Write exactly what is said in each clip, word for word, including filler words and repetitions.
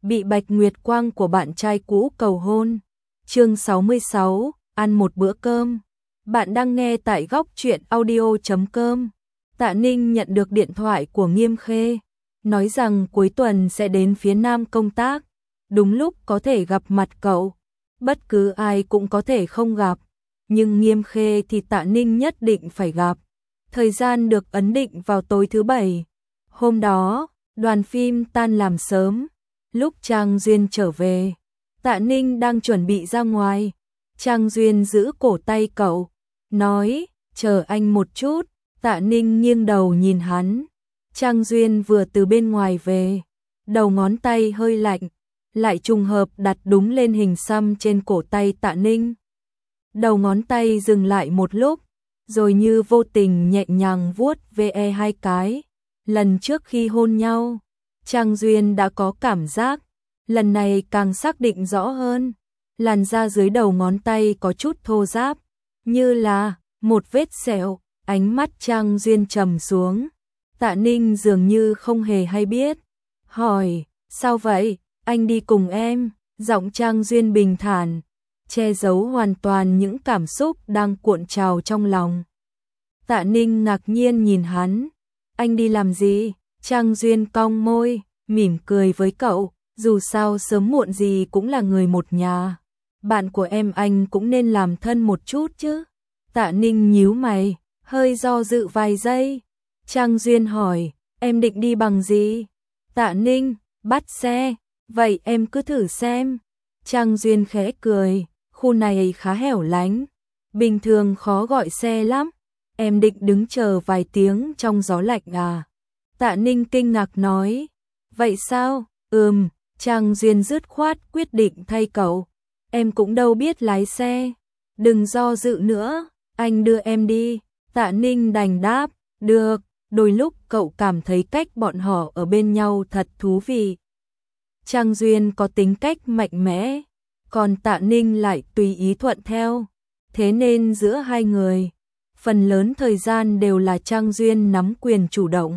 bị Bạch Nguyệt Quang của bạn trai cũ cầu hôn. Chương sáu mươi sáu, ăn một bữa cơm. Bạn đang nghe tại góc truyện audio chấm com. Tạ Ninh nhận được điện thoại của Nghiêm Khê, nói rằng cuối tuần sẽ đến phía Nam công tác, đúng lúc có thể gặp mặt cậu. Bất cứ ai cũng có thể không gặp, nhưng Nghiêm Khê thì Tạ Ninh nhất định phải gặp. Thời gian được ấn định vào tối thứ bảy. Hôm đó, đoàn phim tan làm sớm. Lúc Trang Duyên trở về, Tạ Ninh đang chuẩn bị ra ngoài. Trang Duyên giữ cổ tay cậu, nói, chờ anh một chút. Tạ Ninh nghiêng đầu nhìn hắn. Trang Duyên vừa từ bên ngoài về, đầu ngón tay hơi lạnh, lại trùng hợp đặt đúng lên hình xăm trên cổ tay Tạ Ninh. Đầu ngón tay dừng lại một lúc, rồi như vô tình nhẹ nhàng vuốt ve hai cái. Lần trước khi hôn nhau, Trang Duyên đã có cảm giác, lần này càng xác định rõ hơn. Làn da dưới đầu ngón tay có chút thô ráp, như là một vết sẹo. Ánh mắt Trang Duyên trầm xuống. Tạ Ninh dường như không hề hay biết, hỏi, sao vậy, anh đi cùng em. Giọng Trang Duyên bình thản, che giấu hoàn toàn những cảm xúc đang cuộn trào trong lòng. Tạ Ninh ngạc nhiên nhìn hắn. Anh đi làm gì? Trang Duyên cong môi, mỉm cười với cậu, dù sao sớm muộn gì cũng là người một nhà. Bạn của em anh cũng nên làm thân một chút chứ. Tạ Ninh nhíu mày, hơi do dự vài giây. Trang Duyên hỏi, em định đi bằng gì? Tạ Ninh, bắt xe. Vậy em cứ thử xem. Trang Duyên khẽ cười, khu này khá hẻo lánh, bình thường khó gọi xe lắm. Em định đứng chờ vài tiếng trong gió lạnh à? Tạ Ninh kinh ngạc nói, vậy sao? Ừm. Trang Duyên dứt khoát quyết định thay cậu. Em cũng đâu biết lái xe. Đừng do dự nữa, anh đưa em đi. Tạ Ninh đành đáp, được. Đôi lúc cậu cảm thấy cách bọn họ ở bên nhau thật thú vị. Trang Duyên có tính cách mạnh mẽ, còn Tạ Ninh lại tùy ý thuận theo. Thế nên giữa hai người, phần lớn thời gian đều là Trang Duyên nắm quyền chủ động,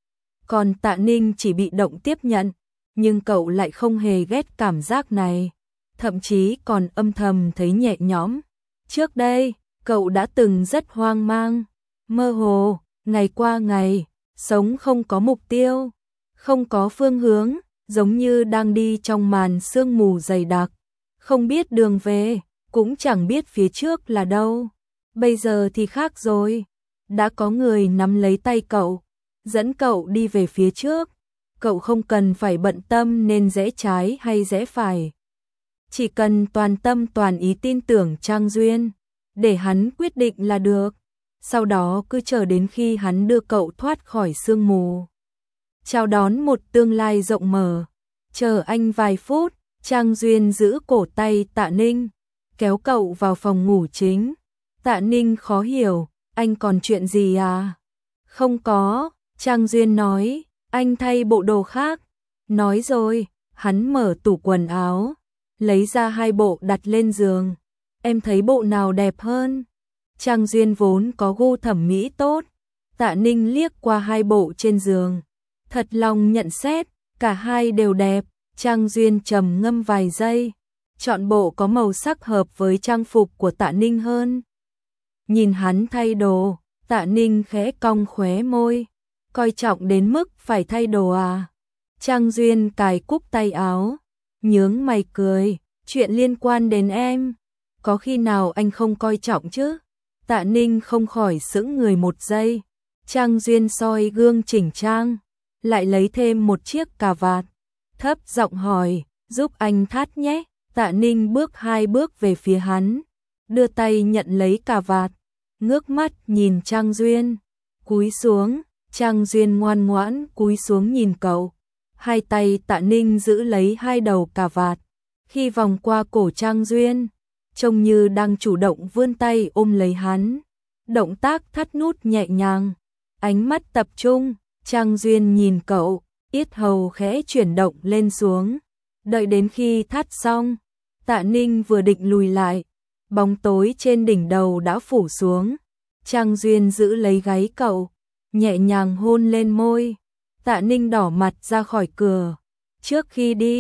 còn Tạ Ninh chỉ bị động tiếp nhận. Nhưng cậu lại không hề ghét cảm giác này, thậm chí còn âm thầm thấy nhẹ nhõm. Trước đây, cậu đã từng rất hoang mang, mơ hồ, ngày qua ngày, sống không có mục tiêu, không có phương hướng, giống như đang đi trong màn sương mù dày đặc, không biết đường về, cũng chẳng biết phía trước là đâu. Bây giờ thì khác rồi, đã có người nắm lấy tay cậu, dẫn cậu đi về phía trước. Cậu không cần phải bận tâm nên rẽ trái hay rẽ phải, chỉ cần toàn tâm toàn ý tin tưởng Trang Duyên, để hắn quyết định là được. Sau đó cứ chờ đến khi hắn đưa cậu thoát khỏi sương mù, chào đón một tương lai rộng mở. Chờ anh vài phút. Trang Duyên giữ cổ tay Tạ Ninh, kéo cậu vào phòng ngủ chính. Tạ Ninh khó hiểu, anh còn chuyện gì à? Không có, Trang Duyên nói, anh thay bộ đồ khác. Nói rồi, hắn mở tủ quần áo, lấy ra hai bộ đặt lên giường. Em thấy bộ nào đẹp hơn? Trang Duyên vốn có gu thẩm mỹ tốt. Tạ Ninh liếc qua hai bộ trên giường, thật lòng nhận xét, cả hai đều đẹp. Trang Duyên trầm ngâm vài giây, chọn bộ có màu sắc hợp với trang phục của Tạ Ninh hơn. Nhìn hắn thay đồ, Tạ Ninh khẽ cong khóe môi, coi trọng đến mức phải thay đồ à? Trang Duyên cài cúc tay áo, nhướng mày cười, chuyện liên quan đến em, có khi nào anh không coi trọng chứ? Tạ Ninh không khỏi sững người một giây. Trang Duyên soi gương chỉnh trang, lại lấy thêm một chiếc cà vạt, thấp giọng hỏi, giúp anh thắt nhé. Tạ Ninh bước hai bước về phía hắn, đưa tay nhận lấy cà vạt, ngước mắt nhìn Trang Duyên, cúi xuống. Trang Duyên ngoan ngoãn cúi xuống nhìn cậu, hai tay Tạ Ninh giữ lấy hai đầu cà vạt, khi vòng qua cổ Trang Duyên, trông như đang chủ động vươn tay ôm lấy hắn. Động tác thắt nút nhẹ nhàng, ánh mắt tập trung. Trang Duyên nhìn cậu, yết hầu khẽ chuyển động lên xuống. Đợi đến khi thắt xong, Tạ Ninh vừa định lùi lại, bóng tối trên đỉnh đầu đã phủ xuống. Trang Duyên giữ lấy gáy cậu, nhẹ nhàng hôn lên môi. Tạ Ninh đỏ mặt ra khỏi cửa. Trước khi đi,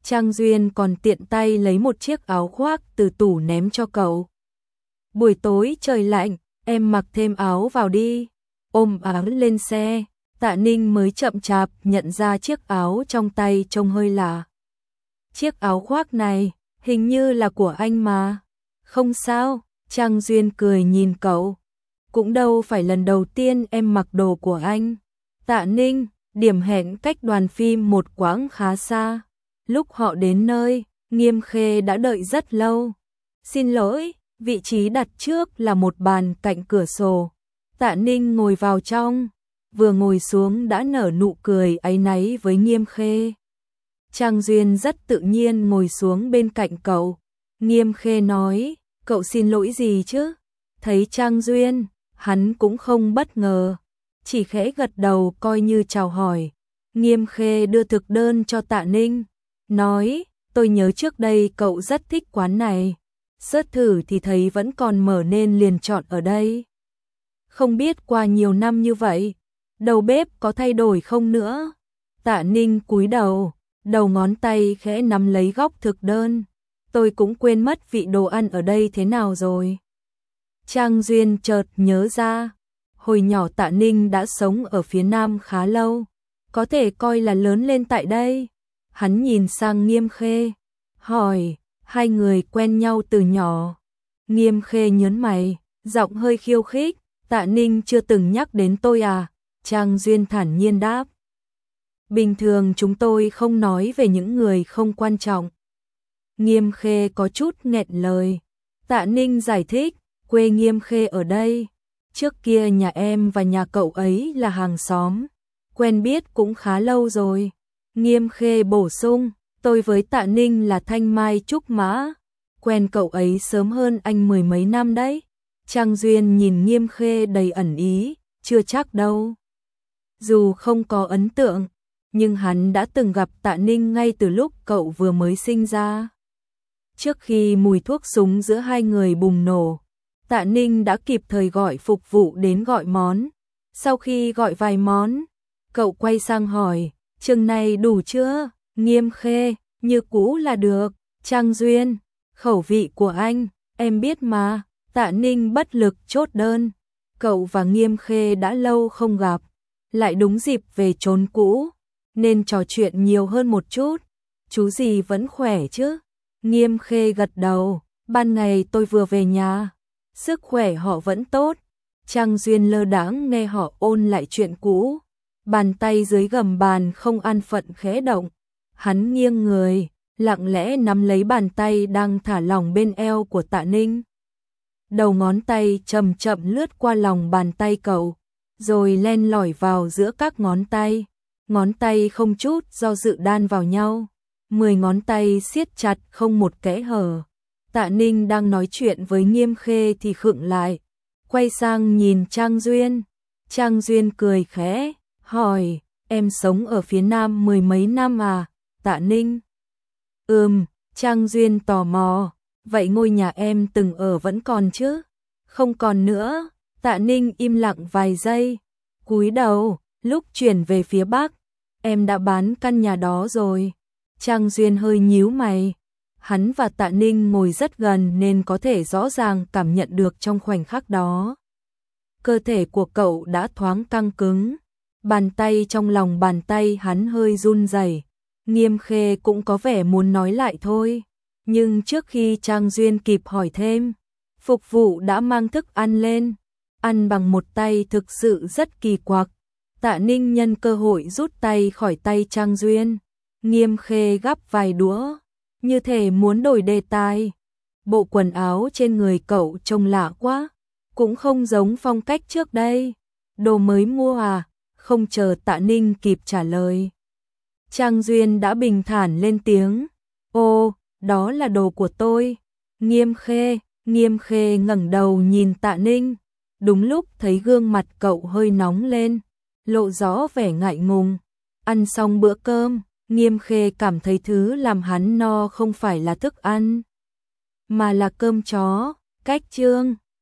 Trang Duyên còn tiện tay lấy một chiếc áo khoác từ tủ ném cho cậu. Buổi tối trời lạnh, em mặc thêm áo vào đi. Ôm áo lên xe, Tạ Ninh mới chậm chạp nhận ra chiếc áo trong tay trông hơi lạ. Chiếc áo khoác này, hình như là của anh mà. Không sao, Trang Duyên cười nhìn cậu. Cũng đâu phải lần đầu tiên em mặc đồ của anh. Tạ Ninh, điểm hẹn cách đoàn phim một quãng khá xa. Lúc họ đến nơi, Nghiêm Khê đã đợi rất lâu. Xin lỗi, vị trí đặt trước là một bàn cạnh cửa sổ. Tạ Ninh ngồi vào trong, vừa ngồi xuống đã nở nụ cười áy náy với Nghiêm Khê. Trang Duyên rất tự nhiên ngồi xuống bên cạnh cậu. Nghiêm Khê nói, cậu xin lỗi gì chứ? Thấy Trang Duyên, hắn cũng không bất ngờ, chỉ khẽ gật đầu coi như chào hỏi. Nghiêm Khê đưa thực đơn cho Tạ Ninh, nói, tôi nhớ trước đây cậu rất thích quán này. Search thử thì thấy vẫn còn mở nên liền chọn ở đây. Không biết qua nhiều năm như vậy, đầu bếp có thay đổi không nữa? Tạ Ninh cúi đầu, đầu ngón tay khẽ nắm lấy góc thực đơn. Tôi cũng quên mất vị đồ ăn ở đây thế nào rồi. Trang Duyên chợt nhớ ra, hồi nhỏ Tạ Ninh đã sống ở phía Nam khá lâu, có thể coi là lớn lên tại đây. Hắn nhìn sang Nghiêm Khê, hỏi, hai người quen nhau từ nhỏ? Nghiêm Khê nhớn mày, giọng hơi khiêu khích, Tạ Ninh chưa từng nhắc đến tôi à? Trang Duyên thản nhiên đáp, bình thường chúng tôi không nói về những người không quan trọng. Nghiêm Khê có chút nghẹn lời. Tạ Ninh giải thích, quê Nghiêm Khê ở đây. Trước kia nhà em và nhà cậu ấy là hàng xóm, quen biết cũng khá lâu rồi. Nghiêm Khê bổ sung, tôi với Tạ Ninh là thanh mai trúc mã, quen cậu ấy sớm hơn anh mười mấy năm đấy. Trang Duyên nhìn Nghiêm Khê đầy ẩn ý, chưa chắc đâu. Dù không có ấn tượng, nhưng hắn đã từng gặp Tạ Ninh ngay từ lúc cậu vừa mới sinh ra. Trước khi mùi thuốc súng giữa hai người bùng nổ, Tạ Ninh đã kịp thời gọi phục vụ đến gọi món. Sau khi gọi vài món, cậu quay sang hỏi, chừng này đủ chưa? Nghiêm Khê, như cũ là được. Trang Duyên, khẩu vị của anh, em biết mà. Tạ Ninh bất lực chốt đơn. Cậu và Nghiêm Khê đã lâu không gặp, lại đúng dịp về chốn cũ, nên trò chuyện nhiều hơn một chút. Chú gì vẫn khỏe chứ? Nghiêm Khê gật đầu, ban ngày tôi vừa về nhà, sức khỏe họ vẫn tốt. Trang Duyên lơ đãng nghe họ ôn lại chuyện cũ, bàn tay dưới gầm bàn không an phận khẽ động. Hắn nghiêng người, lặng lẽ nắm lấy bàn tay đang thả lỏng bên eo của Tạ Ninh. Đầu ngón tay chậm chậm lướt qua lòng bàn tay cậu, rồi len lỏi vào giữa các ngón tay. Ngón tay không chút do dự đan vào nhau, mười ngón tay siết chặt không một kẽ hở. Tạ Ninh đang nói chuyện với Nghiêm Khê thì khựng lại, quay sang nhìn Trang Duyên. Trang Duyên cười khẽ, hỏi, em sống ở phía Nam mười mấy năm à? Tạ Ninh, ừm. Trang Duyên tò mò, vậy ngôi nhà em từng ở vẫn còn chứ? Không còn nữa. Tạ Ninh im lặng vài giây, cúi đầu. Lúc chuyển về phía Bắc, em đã bán căn nhà đó rồi. Trang Duyên hơi nhíu mày. Hắn và Tạ Ninh ngồi rất gần nên có thể rõ ràng cảm nhận được trong khoảnh khắc đó. Cơ thể của cậu đã thoáng căng cứng, bàn tay trong lòng bàn tay hắn hơi run rẩy. Nghiêm Khê cũng có vẻ muốn nói lại thôi, nhưng trước khi Trang Duyên kịp hỏi thêm, phục vụ đã mang thức ăn lên. Ăn bằng một tay thực sự rất kỳ quặc. Tạ Ninh nhân cơ hội rút tay khỏi tay Trang Duyên. Nghiêm Khê gắp vài đũa, như thể muốn đổi đề tài. Bộ quần áo trên người cậu trông lạ quá, cũng không giống phong cách trước đây. Đồ mới mua à? Không chờ Tạ Ninh kịp trả lời, Trang Duyên đã bình thản lên tiếng. Ô, đó là đồ của tôi. Nghiêm Khê, Nghiêm Khê ngẩng đầu nhìn Tạ Ninh. Đúng lúc thấy gương mặt cậu hơi nóng lên, lộ rõ vẻ ngại ngùng. Ăn xong bữa cơm, Nghiêm Khê cảm thấy thứ làm hắn no không phải là thức ăn, mà là cơm chó. Cách chương